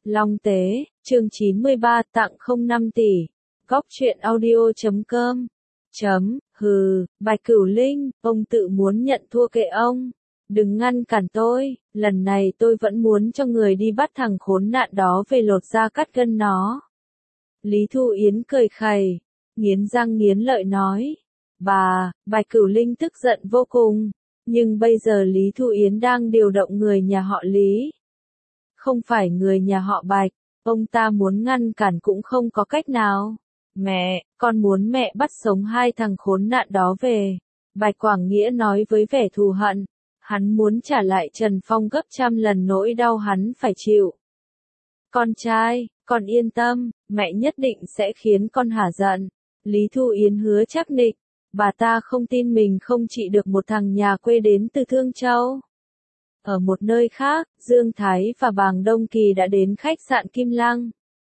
Long Tế, chương 93 tặng 05 tỷ. Góc truyện audio.com. Bạch Cửu Linh, ông tự muốn nhận thua kệ ông. Đừng ngăn cản tôi, lần này tôi vẫn muốn cho người đi bắt thằng khốn nạn đó về lột da cắt gân nó. Lý Thu Yến cười khẩy, nghiến răng nghiến lợi nói. Bạch Cửu Linh tức giận vô cùng, nhưng bây giờ Lý Thu Yến đang điều động người nhà họ Lý. Không phải người nhà họ Bạch, ông ta muốn ngăn cản cũng không có cách nào. Mẹ, con muốn mẹ bắt sống hai thằng khốn nạn đó về. Bạch Quảng Nghĩa nói với vẻ thù hận, hắn muốn trả lại Trần Phong gấp trăm lần nỗi đau hắn phải chịu. Con trai, con yên tâm, mẹ nhất định sẽ khiến con hả giận. Lý Thu Yến hứa chắc nịch, bà ta không tin mình không trị được một thằng nhà quê đến từ Thương Châu. Ở một nơi khác, Dương Thái và Bàng Đông Kỳ đã đến khách sạn Kim Lăng.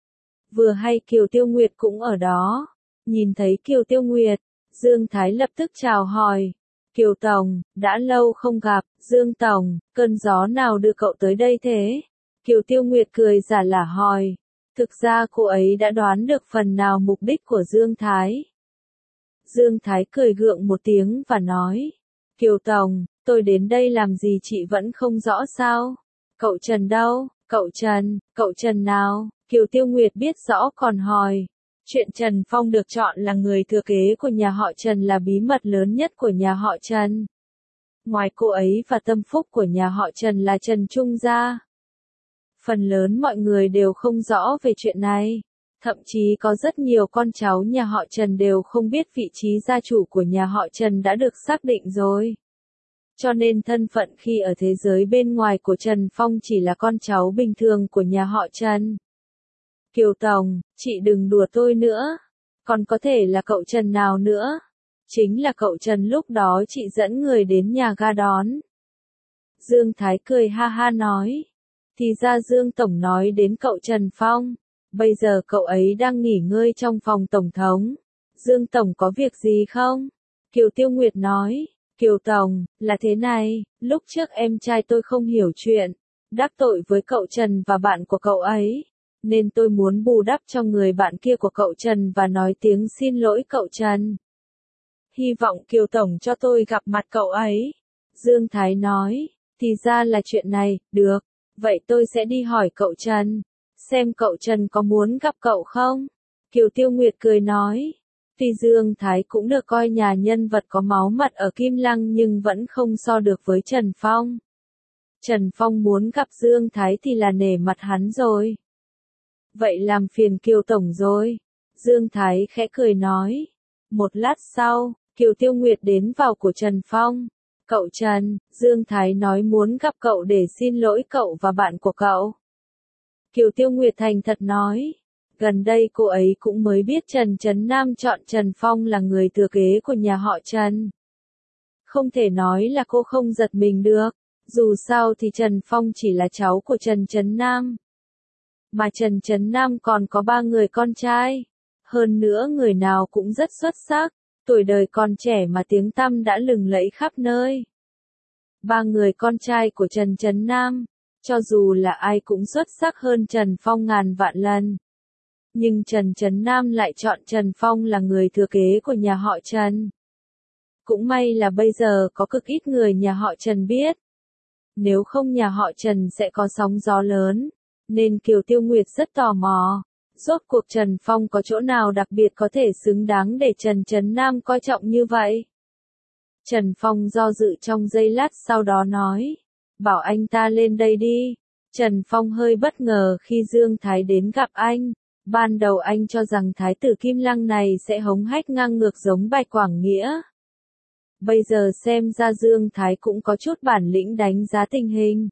Vừa hay Kiều Tiêu Nguyệt cũng ở đó. Nhìn thấy Kiều Tiêu Nguyệt, Dương Thái lập tức chào hỏi. Kiều Tổng, đã lâu không gặp. Dương Tổng, cơn gió nào đưa cậu tới đây thế? Kiều Tiêu Nguyệt cười giả lả hỏi. Thực ra cô ấy đã đoán được phần nào mục đích của Dương Thái. Dương Thái cười gượng một tiếng và nói. Kiều Tổng, tôi đến đây làm gì chị vẫn không rõ sao? Cậu Trần đâu? Cậu Trần nào? Kiều Tiêu Nguyệt biết rõ còn hỏi. Chuyện Trần Phong được chọn là người thừa kế của nhà họ Trần là bí mật lớn nhất của nhà họ Trần. Ngoài cô ấy và tâm phúc của nhà họ Trần là Trần Trung gia. Phần lớn mọi người đều không rõ về chuyện này. Thậm chí có rất nhiều con cháu nhà họ Trần đều không biết vị trí gia chủ của nhà họ Trần đã được xác định rồi. Cho nên thân phận khi ở thế giới bên ngoài của Trần Phong chỉ là con cháu bình thường của nhà họ Trần. Kiều Tổng, chị đừng đùa tôi nữa. Còn có thể là cậu Trần nào nữa? Chính là cậu Trần lúc đó chị dẫn người đến nhà ga đón. Dương Thái cười ha ha nói. Thì ra Dương Tổng nói đến cậu Trần Phong. Bây giờ cậu ấy đang nghỉ ngơi trong phòng Tổng thống. Dương Tổng có việc gì không? Kiều Tiêu Nguyệt nói. Kiều Tổng, là thế này, lúc trước em trai tôi không hiểu chuyện, đắc tội với cậu Trần và bạn của cậu ấy, nên tôi muốn bù đắp cho người bạn kia của cậu Trần và nói tiếng xin lỗi cậu Trần. Hy vọng Kiều Tổng cho tôi gặp mặt cậu ấy. Dương Thái nói, thì ra là chuyện này, được, vậy tôi sẽ đi hỏi cậu Trần, xem cậu Trần có muốn gặp cậu không? Kiều Tiêu Nguyệt cười nói. Tuy Dương Thái cũng được coi nhà nhân vật có máu mặt ở Kim Lăng nhưng vẫn không so được với Trần Phong. Trần Phong muốn gặp Dương Thái thì là nể mặt hắn rồi. Vậy làm phiền Kiều Tổng rồi. Dương Thái khẽ cười nói. Một lát sau, Kiều Tiêu Nguyệt đến vào của Trần Phong. Cậu Trần, Dương Thái nói muốn gặp cậu để xin lỗi cậu và bạn của cậu. Kiều Tiêu Nguyệt thành thật nói. Gần đây cô ấy cũng mới biết Trần Trấn Nam chọn Trần Phong là người thừa kế của nhà họ Trần. Không thể nói là cô không giật mình được, dù sao thì Trần Phong chỉ là cháu của Trần Trấn Nam. Mà Trần Trấn Nam còn có 3 người con trai. Hơn nữa người nào cũng rất xuất sắc, tuổi đời còn trẻ mà tiếng tăm đã lừng lẫy khắp nơi. 3 người con trai của Trần Trấn Nam, cho dù là ai cũng xuất sắc hơn Trần Phong ngàn vạn lần. Nhưng Trần Trấn Nam lại chọn Trần Phong là người thừa kế của nhà họ Trần. Cũng may là bây giờ có cực ít người nhà họ Trần biết. Nếu không nhà họ Trần sẽ có sóng gió lớn. Nên Kiều Tiêu Nguyệt rất tò mò. Rốt cuộc Trần Phong có chỗ nào đặc biệt có thể xứng đáng để Trần Trấn Nam coi trọng như vậy? Trần Phong do dự trong giây lát sau đó nói. Bảo anh ta lên đây đi. Trần Phong hơi bất ngờ khi Dương Thái đến gặp anh. Ban đầu anh cho rằng thái tử Kim Lăng này sẽ hống hách ngang ngược giống Bạch Quảng Nghĩa. Bây giờ xem ra Dương Thái cũng có chút bản lĩnh đánh giá tình hình.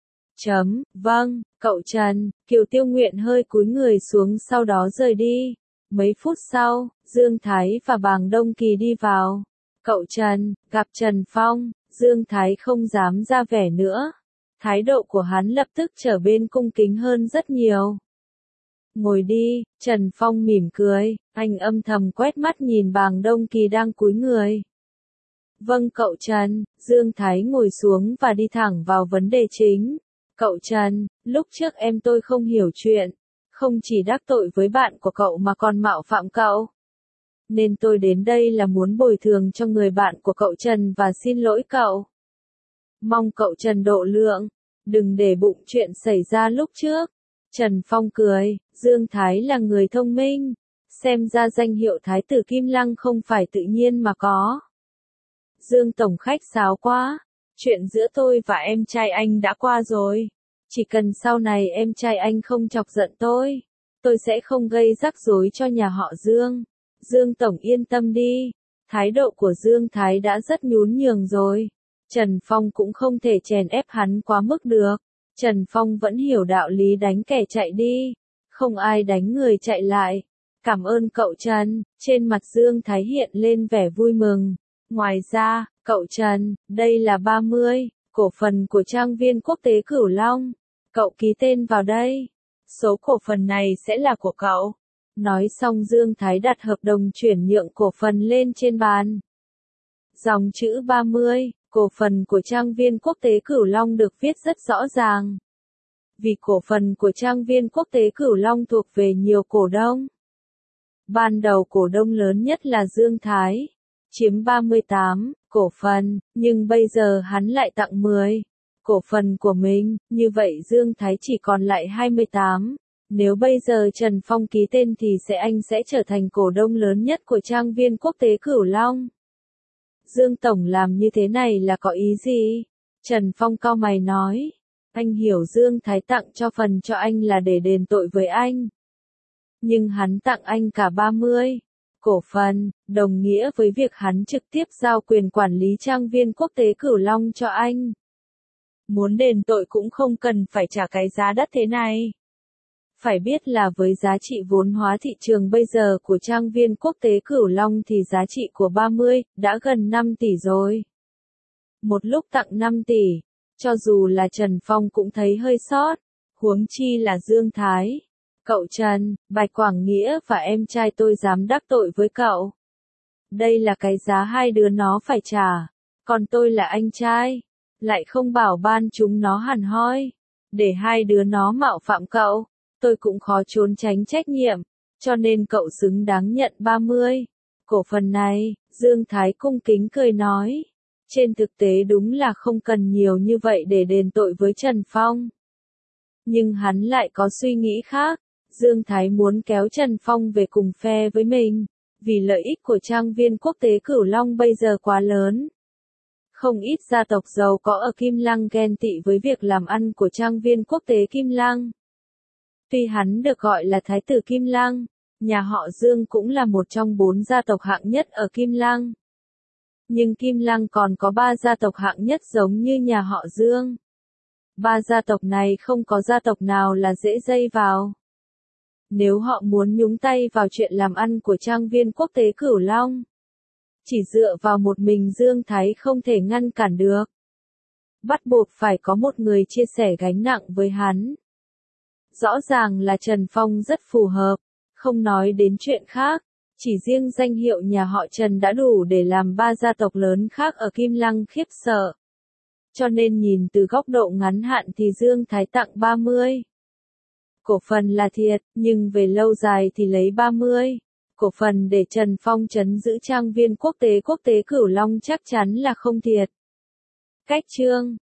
Vâng, cậu Trần, Kiều Tiêu Nguyện hơi cúi người xuống sau đó rời đi. Mấy phút sau, Dương Thái và Bàng Đông Kỳ đi vào. Cậu Trần, gặp Trần Phong, Dương Thái không dám ra vẻ nữa. Thái độ của hắn lập tức trở bên cung kính hơn rất nhiều. Ngồi đi, Trần Phong mỉm cười, anh âm thầm quét mắt nhìn Bàng Đông Kỳ đang cúi người. Vâng cậu Trần, Dương Thái ngồi xuống và đi thẳng vào vấn đề chính. Cậu Trần, lúc trước em tôi không hiểu chuyện, không chỉ đắc tội với bạn của cậu mà còn mạo phạm cậu. Nên tôi đến đây là muốn bồi thường cho người bạn của cậu Trần và xin lỗi cậu. Mong cậu Trần độ lượng, đừng để bụng chuyện xảy ra lúc trước. Trần Phong cười, Dương Thái là người thông minh, xem ra danh hiệu Thái tử Kim Lăng không phải tự nhiên mà có. Dương Tổng khách sáo quá, chuyện giữa tôi và em trai anh đã qua rồi. Chỉ cần sau này em trai anh không chọc giận tôi sẽ không gây rắc rối cho nhà họ Dương. Dương Tổng yên tâm đi, thái độ của Dương Thái đã rất nhún nhường rồi. Trần Phong cũng không thể chèn ép hắn quá mức được. Trần Phong vẫn hiểu đạo lý đánh kẻ chạy đi, không ai đánh người chạy lại. Cảm ơn cậu Trần, trên mặt Dương Thái hiện lên vẻ vui mừng. Ngoài ra, cậu Trần, đây là 30, cổ phần của trang viên quốc tế Cửu Long. Cậu ký tên vào đây. Số cổ phần này sẽ là của cậu. Nói xong Dương Thái đặt hợp đồng chuyển nhượng cổ phần lên trên bàn. Dòng chữ 30, cổ phần của trang viên quốc tế Cửu Long được viết rất rõ ràng. Vì cổ phần của trang viên quốc tế Cửu Long thuộc về nhiều cổ đông. Ban đầu cổ đông lớn nhất là Dương Thái, chiếm 38 cổ phần, nhưng bây giờ hắn lại tặng 10 cổ phần của mình, như vậy Dương Thái chỉ còn lại 28. Nếu bây giờ Trần Phong ký tên thì anh sẽ trở thành cổ đông lớn nhất của trang viên quốc tế Cửu Long. Dương Tổng làm như thế này là có ý gì? Trần Phong cau mày nói. Anh hiểu Dương Thái tặng cho phần cho anh là để đền tội với anh. Nhưng hắn tặng anh cả 30 cổ phần, đồng nghĩa với việc hắn trực tiếp giao quyền quản lý trang viên quốc tế Cửu Long cho anh. Muốn đền tội cũng không cần phải trả cái giá đắt thế này. Phải biết là với giá trị vốn hóa thị trường bây giờ của trang viên quốc tế Cửu Long thì giá trị của 30 đã gần 5 tỷ rồi. Một lúc tặng 5 tỷ, cho dù là Trần Phong cũng thấy hơi sót, huống chi là Dương Thái. Cậu Trần, Bạch Quảng Nghĩa và em trai tôi dám đắc tội với cậu. Đây là cái giá hai đứa nó phải trả, còn tôi là anh trai, lại không bảo ban chúng nó hẳn hoi, để hai đứa nó mạo phạm cậu. Tôi cũng khó trốn tránh trách nhiệm, cho nên cậu xứng đáng nhận 30 cổ phần này. Dương Thái cung kính cười nói. Trên thực tế đúng là không cần nhiều như vậy để đền tội với Trần Phong. Nhưng hắn lại có suy nghĩ khác. Dương Thái muốn kéo Trần Phong về cùng phe với mình, vì lợi ích của trang viên quốc tế Cửu Long bây giờ quá lớn. Không ít gia tộc giàu có ở Kim Lăng ghen tị với việc làm ăn của trang viên quốc tế Kim Lăng. Tuy hắn được gọi là Thái tử Kim Lăng, nhà họ Dương cũng là một trong 4 gia tộc hạng nhất ở Kim Lăng. Nhưng Kim Lăng còn có 3 gia tộc hạng nhất giống như nhà họ Dương. 3 gia tộc này không có gia tộc nào là dễ dây vào. Nếu họ muốn nhúng tay vào chuyện làm ăn của trang viên quốc tế Cửu Long, chỉ dựa vào một mình Dương Thái không thể ngăn cản được. Bắt buộc phải có một người chia sẻ gánh nặng với hắn. Rõ ràng là Trần Phong rất phù hợp, không nói đến chuyện khác, chỉ riêng danh hiệu nhà họ Trần đã đủ để làm 3 gia tộc lớn khác ở Kim Lăng khiếp sợ. Cho nên nhìn từ góc độ ngắn hạn thì Dương Thái tặng 30 cổ phần là thiệt, nhưng về lâu dài thì lấy 30 cổ phần để Trần Phong trấn giữ trang viên quốc tế Cửu Long chắc chắn là không thiệt. Cách chương